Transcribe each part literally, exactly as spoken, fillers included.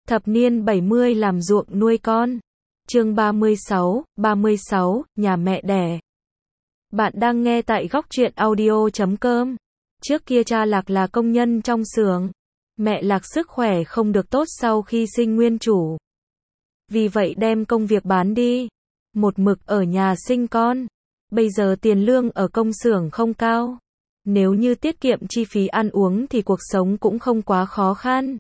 Thập niên bảy mươi làm ruộng nuôi con. Chương ba mươi sáu, ba mươi sáu, nhà mẹ đẻ. Bạn đang nghe tại góc truyện audio chấm com. Trước kia cha Lạc là công nhân trong xưởng. Mẹ Lạc sức khỏe không được tốt sau khi sinh nguyên chủ. Vì vậy đem công việc bán đi. Một mực ở nhà sinh con. Bây giờ tiền lương ở công xưởng không cao. Nếu như tiết kiệm chi phí ăn uống thì cuộc sống cũng không quá khó khăn.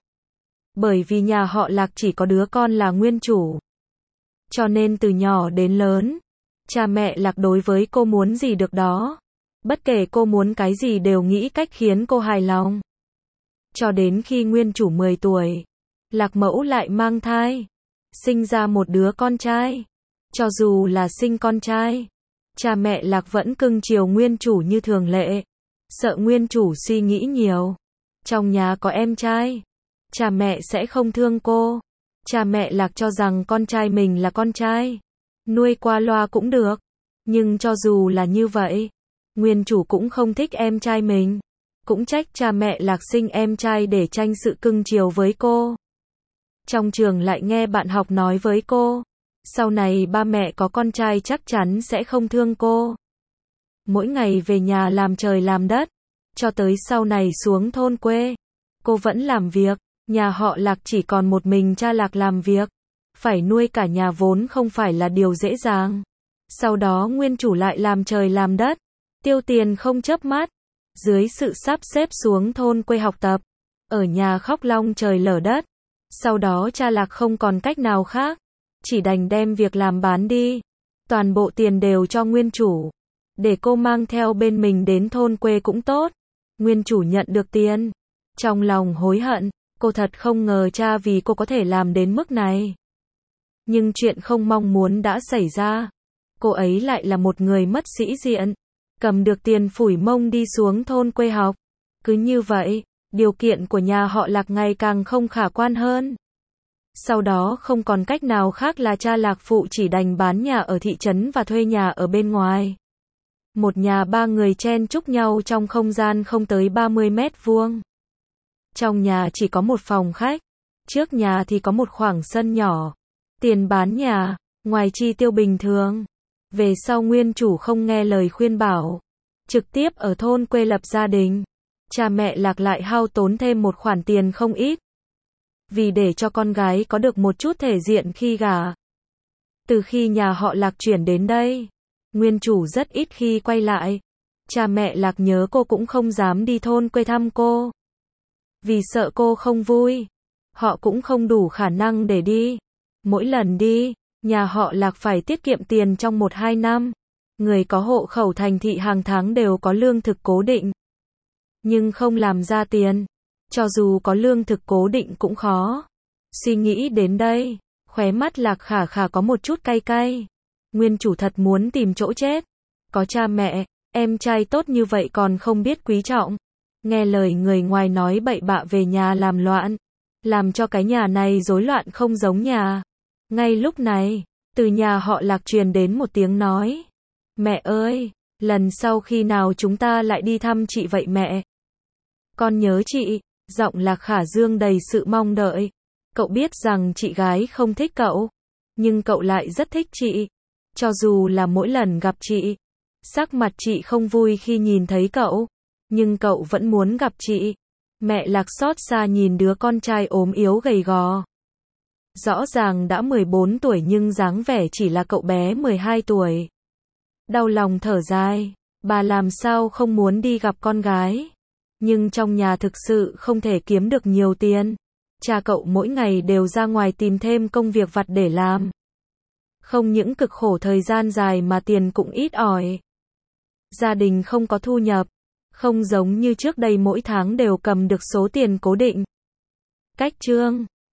Bởi vì nhà họ Lạc chỉ có đứa con là nguyên chủ. Cho nên từ nhỏ đến lớn, cha mẹ Lạc đối với cô muốn gì được đó. Bất kể cô muốn cái gì đều nghĩ cách khiến cô hài lòng. Cho đến khi nguyên chủ mười tuổi, Lạc mẫu lại mang thai, sinh ra một đứa con trai. Cho dù là sinh con trai, cha mẹ Lạc vẫn cưng chiều nguyên chủ như thường lệ, sợ nguyên chủ suy nghĩ nhiều. Trong nhà có em trai, cha mẹ sẽ không thương cô. Cha mẹ Lạc cho rằng con trai mình là con trai, nuôi qua loa cũng được. Nhưng cho dù là như vậy, nguyên chủ cũng không thích em trai mình. Cũng trách cha mẹ Lạc sinh em trai để tranh sự cưng chiều với cô. Trong trường lại nghe bạn học nói với cô, sau này ba mẹ có con trai chắc chắn sẽ không thương cô. Mỗi ngày về nhà làm trời làm đất, cho tới sau này xuống thôn quê, cô vẫn làm việc. Nhà họ Lạc chỉ còn một mình cha Lạc làm việc, phải nuôi cả nhà vốn không phải là điều dễ dàng. Sau đó nguyên chủ lại làm trời làm đất, tiêu tiền không chớp mắt. Dưới sự sắp xếp xuống thôn quê học tập, ở nhà khóc long trời lở đất. Sau đó cha Lạc không còn cách nào khác, chỉ đành đem việc làm bán đi. Toàn bộ tiền đều cho nguyên chủ, để cô mang theo bên mình đến thôn quê cũng tốt. Nguyên chủ nhận được tiền, trong lòng hối hận. Cô thật không ngờ cha vì cô có thể làm đến mức này. Nhưng chuyện không mong muốn đã xảy ra. Cô ấy lại là một người mất sĩ diện, cầm được tiền phủi mông đi xuống thôn quê học. Cứ như vậy, điều kiện của nhà họ Lạc ngày càng không khả quan hơn. Sau đó không còn cách nào khác là cha Lạc phụ chỉ đành bán nhà ở thị trấn và thuê nhà ở bên ngoài. Một nhà ba người chen chúc nhau trong không gian không tới ba mươi mét vuông. Trong nhà chỉ có một phòng khách, trước nhà thì có một khoảng sân nhỏ. Tiền bán nhà, ngoài chi tiêu bình thường. Về sau nguyên chủ không nghe lời khuyên bảo, trực tiếp ở thôn quê lập gia đình. Cha mẹ Lạc lại hao tốn thêm một khoản tiền không ít, vì để cho con gái có được một chút thể diện khi gả. Từ khi nhà họ Lạc chuyển đến đây, nguyên chủ rất ít khi quay lại. Cha mẹ Lạc nhớ cô cũng không dám đi thôn quê thăm cô. Vì sợ cô không vui, họ cũng không đủ khả năng để đi. Mỗi lần đi, nhà họ Lạc phải tiết kiệm tiền trong một hai năm. Người có hộ khẩu thành thị hàng tháng đều có lương thực cố định, nhưng không làm ra tiền. Cho dù có lương thực cố định cũng khó. Suy nghĩ đến đây, khóe mắt Lạc khả khả có một chút cay cay. Nguyên chủ thật muốn tìm chỗ chết. Có cha mẹ, em trai tốt như vậy còn không biết quý trọng. Nghe lời người ngoài nói bậy bạ về nhà làm loạn, làm cho cái nhà này rối loạn không giống nhà. Ngay lúc này, từ nhà họ Lạc truyền đến một tiếng nói. Mẹ ơi, lần sau khi nào chúng ta lại đi thăm chị vậy mẹ? Con nhớ chị. Giọng Lạc Khả Dương đầy sự mong đợi. Cậu biết rằng chị gái không thích cậu, nhưng cậu lại rất thích chị. Cho dù là mỗi lần gặp chị, sắc mặt chị không vui khi nhìn thấy cậu, nhưng cậu vẫn muốn gặp chị. Mẹ Lạc xót xa nhìn đứa con trai ốm yếu gầy gò. Rõ ràng đã mười bốn tuổi nhưng dáng vẻ chỉ là cậu bé mười hai tuổi. Đau lòng thở dài, bà làm sao không muốn đi gặp con gái. Nhưng trong nhà thực sự không thể kiếm được nhiều tiền. Cha cậu mỗi ngày đều ra ngoài tìm thêm công việc vặt để làm. Không những cực khổ thời gian dài mà tiền cũng ít ỏi. Gia đình không có thu nhập. Không giống như trước đây mỗi tháng đều cầm được số tiền cố định. Cách chương